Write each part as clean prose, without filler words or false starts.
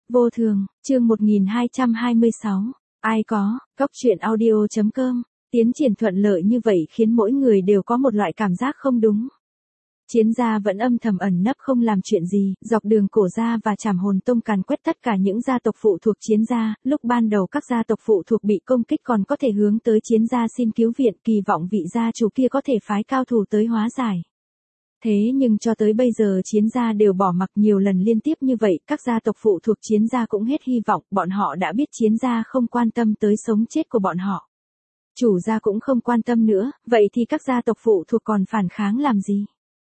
Vô thường, chương 1226. Ai có, Cốc truyện audio.com. Tiến triển thuận lợi như vậy khiến mỗi người đều có một loại cảm giác không đúng. Chiến gia vẫn âm thầm ẩn nấp không làm chuyện gì, dọc đường Cổ gia và Trảm Hồn Tông càn quét tất cả những gia tộc phụ thuộc Chiến gia, lúc ban đầu các gia tộc phụ thuộc bị công kích còn có thể hướng tới Chiến gia xin cứu viện, kỳ vọng vị gia chủ kia có thể phái cao thủ tới hóa giải. Thế nhưng cho tới bây giờ Chiến gia đều bỏ mặc nhiều lần liên tiếp như vậy, các gia tộc phụ thuộc Chiến gia cũng hết hy vọng, bọn họ đã biết Chiến gia không quan tâm tới sống chết của bọn họ. Chủ gia cũng không quan tâm nữa, vậy thì các gia tộc phụ thuộc còn phản kháng làm gì?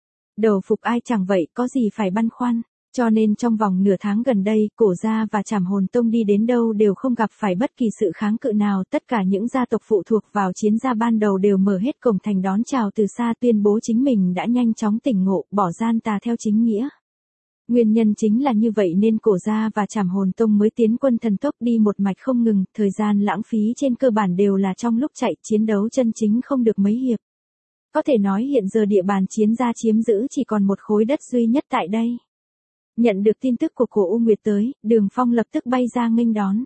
Đầu phục ai chẳng vậy, có gì phải băn khoăn. Cho nên trong vòng nửa tháng gần đây, Cổ gia và Trảm Hồn Tông đi đến đâu đều không gặp phải bất kỳ sự kháng cự nào. Tất cả những gia tộc phụ thuộc vào Chiến gia ban đầu đều mở hết cổng thành đón chào từ xa, tuyên bố chính mình đã nhanh chóng tỉnh ngộ, bỏ gian tà theo chính nghĩa. Nguyên nhân chính là như vậy nên Cổ gia và Trảm Hồn Tông mới tiến quân thần tốc đi một mạch không ngừng, thời gian lãng phí trên cơ bản đều là trong lúc chạy, chiến đấu chân chính không được mấy hiệp. Có thể nói hiện giờ địa bàn Chiến gia chiếm giữ chỉ còn một khối đất duy nhất tại đây. Nhận được tin tức của Cổ U Nguyệt tới, Đường Phong lập tức bay ra nghênh đón.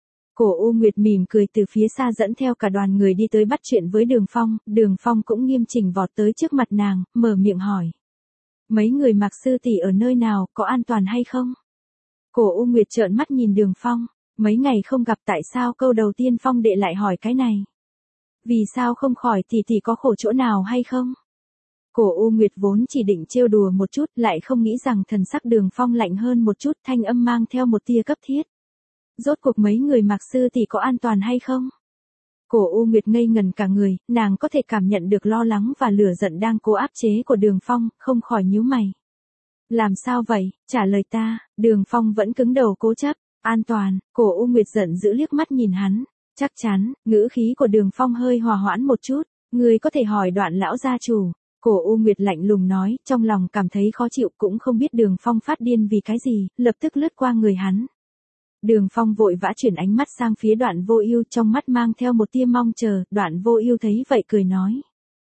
Cổ U Nguyệt mỉm cười từ phía xa dẫn theo cả đoàn người đi tới bắt chuyện với Đường Phong cũng nghiêm chỉnh vọt tới trước mặt nàng, mở miệng hỏi. Mấy người Mạc sư tỷ ở nơi nào, có an toàn hay không? Cổ U Nguyệt trợn mắt nhìn Đường Phong, mấy ngày không gặp tại sao câu đầu tiên Phong đệ lại hỏi cái này? Vì sao không khỏi tỷ có khổ chỗ nào hay không? Cổ U Nguyệt vốn chỉ định trêu đùa một chút, lại không nghĩ rằng thần sắc Đường Phong lạnh hơn một chút, thanh âm mang theo một tia cấp thiết. Rốt cuộc mấy người Mạc sư tỷ có an toàn hay không? Cổ U Nguyệt ngây ngần cả người, nàng có thể cảm nhận được lo lắng và lửa giận đang cố áp chế của Đường Phong, không khỏi nhíu mày. Làm sao vậy, trả lời ta. Đường Phong vẫn cứng đầu cố chấp. An toàn. Cổ U Nguyệt giận dữ liếc mắt nhìn hắn. Chắc chắn. Ngữ khí của Đường Phong hơi hòa hoãn một chút. Ngươi có thể hỏi Đoạn lão gia chủ. Cổ U Nguyệt lạnh lùng nói, trong lòng cảm thấy khó chịu, cũng không biết Đường Phong phát điên vì cái gì, lập tức lướt qua người hắn. Đường Phong vội vã chuyển ánh mắt sang phía Đoạn Vô Ưu, trong mắt mang theo một tia mong chờ. Đoạn Vô Ưu thấy vậy cười nói.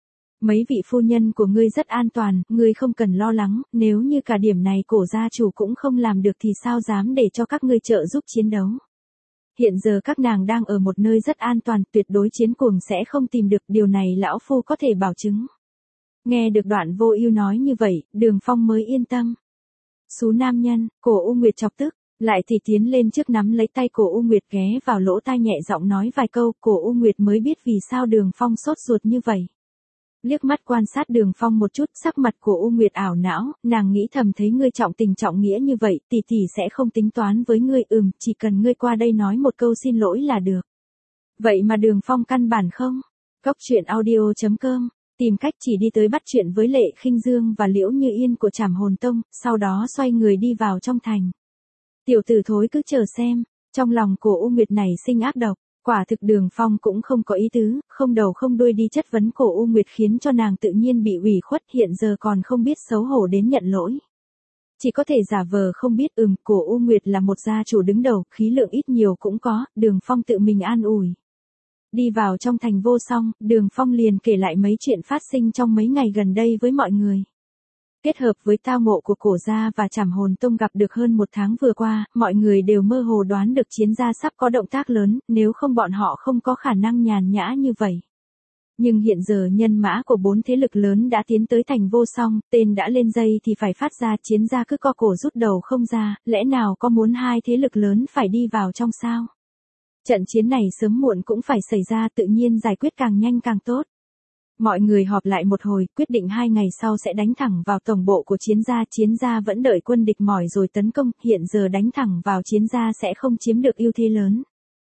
Mấy vị phu nhân của ngươi rất an toàn, ngươi không cần lo lắng, nếu như cả điểm này Cổ gia chủ cũng không làm được thì sao dám để cho các ngươi trợ giúp chiến đấu. Hiện giờ các nàng đang ở một nơi rất an toàn, tuyệt đối chiến cuồng sẽ không tìm được, điều này lão phu có thể bảo chứng. Nghe được Đoạn Vô Ưu nói như vậy, Đường Phong mới yên tâm. Xú nam nhân. Cổ U Nguyệt chọc tức, lại thì tiến lên trước nắm lấy tay Cổ U Nguyệt ghé vào lỗ tai nhẹ giọng nói vài câu, Cổ U Nguyệt mới biết vì sao Đường Phong sốt ruột như vậy. Liếc mắt quan sát Đường Phong một chút, sắc mặt của U Nguyệt ảo não, nàng nghĩ thầm thấy ngươi trọng tình trọng nghĩa như vậy, tỷ sẽ không tính toán với ngươi, chỉ cần ngươi qua đây nói một câu xin lỗi là được. Vậy mà Đường Phong căn bản không. Cốc truyện audio.com. Tìm cách chỉ đi tới bắt chuyện với Lệ Khinh Dương và Liễu Như Yên của Trảm Hồn Tông, sau đó xoay người đi vào trong thành. Tiểu tử thối cứ chờ xem. Trong lòng của U Nguyệt này sinh ác độc. Quả thực Đường Phong cũng không có ý tứ, không đầu không đuôi đi chất vấn cổ U Nguyệt khiến cho nàng tự nhiên bị ủy khuất, hiện giờ còn không biết xấu hổ đến nhận lỗi. Chỉ có thể giả vờ không biết. Cổ U Nguyệt là một gia chủ đứng đầu, khí lượng ít nhiều cũng có, Đường Phong tự mình an ủi. Đi vào trong thành Vô Song, Đường Phong liền kể lại mấy chuyện phát sinh trong mấy ngày gần đây với mọi người. Kết hợp với tao ngộ của Cổ gia và Trảm Hồn Tông gặp được hơn một tháng vừa qua, mọi người đều mơ hồ đoán được Chiến gia sắp có động tác lớn, nếu không bọn họ không có khả năng nhàn nhã như vậy. Nhưng hiện giờ nhân mã của 4 thế lực lớn đã tiến tới thành Vô Song, tên đã lên dây thì phải phát ra, Chiến gia cứ co cổ rút đầu không ra, lẽ nào có muốn hai thế lực lớn phải đi vào trong sao? Trận chiến này sớm muộn cũng phải xảy ra, tự nhiên giải quyết càng nhanh càng tốt. Mọi người họp lại một hồi, quyết định 2 ngày sau sẽ đánh thẳng vào tổng bộ của Chiến gia vẫn đợi quân địch mỏi rồi tấn công, hiện giờ đánh thẳng vào Chiến gia sẽ không chiếm được ưu thế lớn.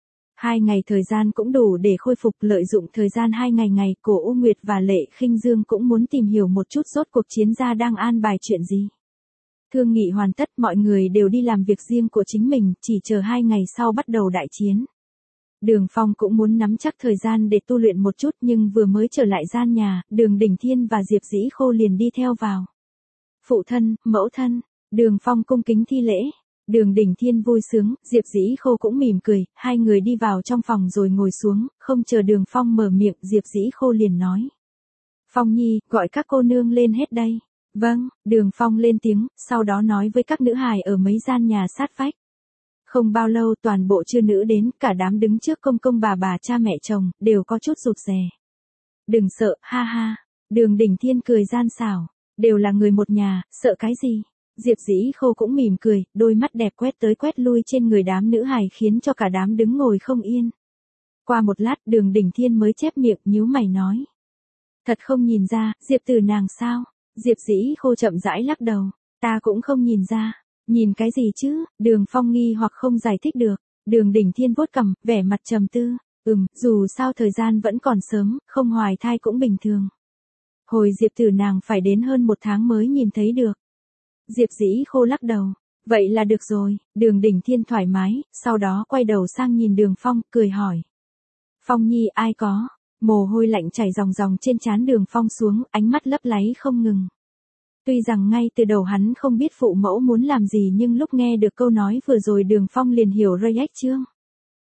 2 ngày thời gian cũng đủ để khôi phục, lợi dụng thời gian 2 ngày, Cổ U Nguyệt và Lệ Khinh Dương cũng muốn tìm hiểu một chút rốt cuộc Chiến gia đang an bài chuyện gì. Thương nghị hoàn tất, mọi người đều đi làm việc riêng của chính mình, chỉ chờ 2 ngày sau bắt đầu đại chiến. Đường Phong cũng muốn nắm chắc thời gian để tu luyện một chút, nhưng vừa mới trở lại gian nhà, Đường Đỉnh Thiên và Diệp Dĩ Khô liền đi theo vào. Phụ thân, mẫu thân. Đường Phong cung kính thi lễ. Đường Đỉnh Thiên vui sướng, Diệp Dĩ Khô cũng mỉm cười, hai người đi vào trong phòng rồi ngồi xuống, không chờ Đường Phong mở miệng, Diệp Dĩ Khô liền nói. Phong Nhi, gọi các cô nương lên hết đây. Vâng. Đường Phong lên tiếng, sau đó nói với các nữ hài ở mấy gian nhà sát vách. Không bao lâu toàn bộ chư nữ đến, cả đám đứng trước công công bà cha mẹ chồng, đều có chút rụt rè. Đừng sợ, ha ha. Đường Đình Thiên cười gian xảo. Đều là người một nhà, sợ cái gì? Diệp Dĩ Khô cũng mỉm cười, đôi mắt đẹp quét tới quét lui trên người đám nữ hài khiến cho cả đám đứng ngồi không yên. Qua một lát Đường Đình Thiên mới chép miệng nhíu mày nói. Thật không nhìn ra, Diệp Tử nàng sao? Diệp Dĩ Khô chậm rãi lắc đầu. Ta cũng không nhìn ra. Nhìn cái gì chứ? Đường Phong nghi hoặc không giải thích được. Đường Đình Thiên vuốt cằm, vẻ mặt trầm tư. Dù sao thời gian vẫn còn sớm, không hoài thai cũng bình thường. Hồi Diệp Tử nàng phải đến hơn 1 tháng mới nhìn thấy được. Diệp Dĩ Khô lắc đầu. Vậy là được rồi. Đường Đình Thiên thoải mái, sau đó quay đầu sang nhìn Đường Phong, cười hỏi. Phong nhi ai có? Mồ hôi lạnh chảy ròng ròng trên trán Đường Phong xuống, ánh mắt lấp láy không ngừng. Tuy rằng ngay từ đầu hắn không biết phụ mẫu muốn làm gì nhưng lúc nghe được câu nói vừa rồi Đường Phong liền hiểu reaction.